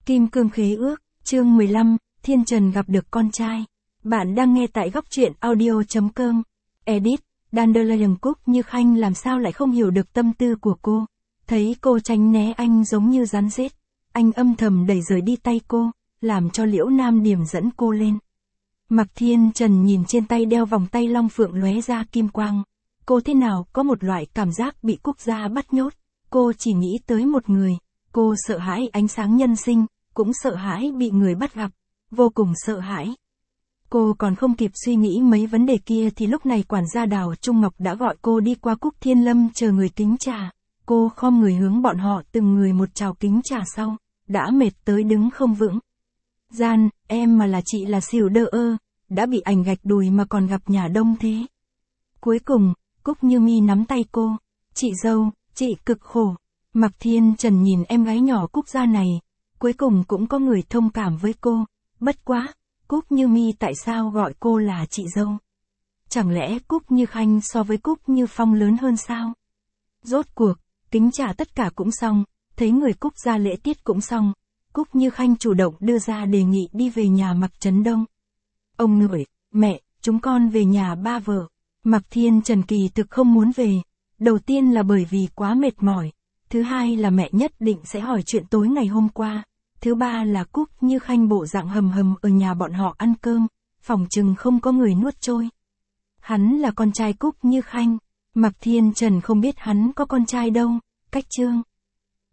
Kim cương khế ước, chương 15, Thiên Trần gặp được con trai. Bạn đang nghe tại góc truyện audio.com. Edit, Dandelion Cúc Như Khanh làm sao lại không hiểu được tâm tư của cô. Thấy cô tránh né anh giống như rắn rết. Anh âm thầm đẩy rời đi tay cô, làm cho Liễu Nam Điểm dẫn cô lên. Mạc Thiên Trần nhìn trên tay đeo vòng tay long phượng lóe ra kim quang. Cô thế nào có một loại cảm giác bị Cúc gia bắt nhốt. Cô chỉ nghĩ tới một người. Cô sợ hãi ánh sáng nhân sinh, cũng sợ hãi bị người bắt gặp. Vô cùng sợ hãi. Cô còn không kịp suy nghĩ mấy vấn đề kia thì lúc này quản gia Đào Trung Ngọc đã gọi cô đi qua Cúc Thiên Lâm chờ người kính trà. Cô khom người hướng bọn họ từng người một chào kính trà sau, đã mệt tới đứng không vững. Gian, em mà là chị là xỉu đơ ơ, đã bị ảnh gạch đùi mà còn gặp nhà đông thế. Cuối cùng, Cúc Như Mi nắm tay cô, chị dâu, chị cực khổ. Mạc Thiên Trần nhìn em gái nhỏ Cúc gia này, cuối cùng cũng có người thông cảm với cô, bất quá, Cúc Như Mi tại sao gọi cô là chị dâu? Chẳng lẽ Cúc Như Khanh so với Cúc Như Phong lớn hơn sao? Rốt cuộc, kính trà tất cả cũng xong, thấy người Cúc gia lễ tiết cũng xong, Cúc Như Khanh chủ động đưa ra đề nghị đi về nhà Mạc Trấn Đông. Ông nội, mẹ, chúng con về nhà ba vợ. Mạc Thiên Trần kỳ thực không muốn về, đầu tiên là bởi vì quá mệt mỏi, thứ hai là mẹ nhất định sẽ hỏi chuyện tối ngày hôm qua, thứ ba là Cúc Như Khanh bộ dạng hầm hầm ở nhà bọn họ ăn cơm, phòng chừng không có người nuốt trôi. Hắn là con trai Cúc Như Khanh, Mạc Thiên Trần không biết hắn có con trai đâu, cách chương.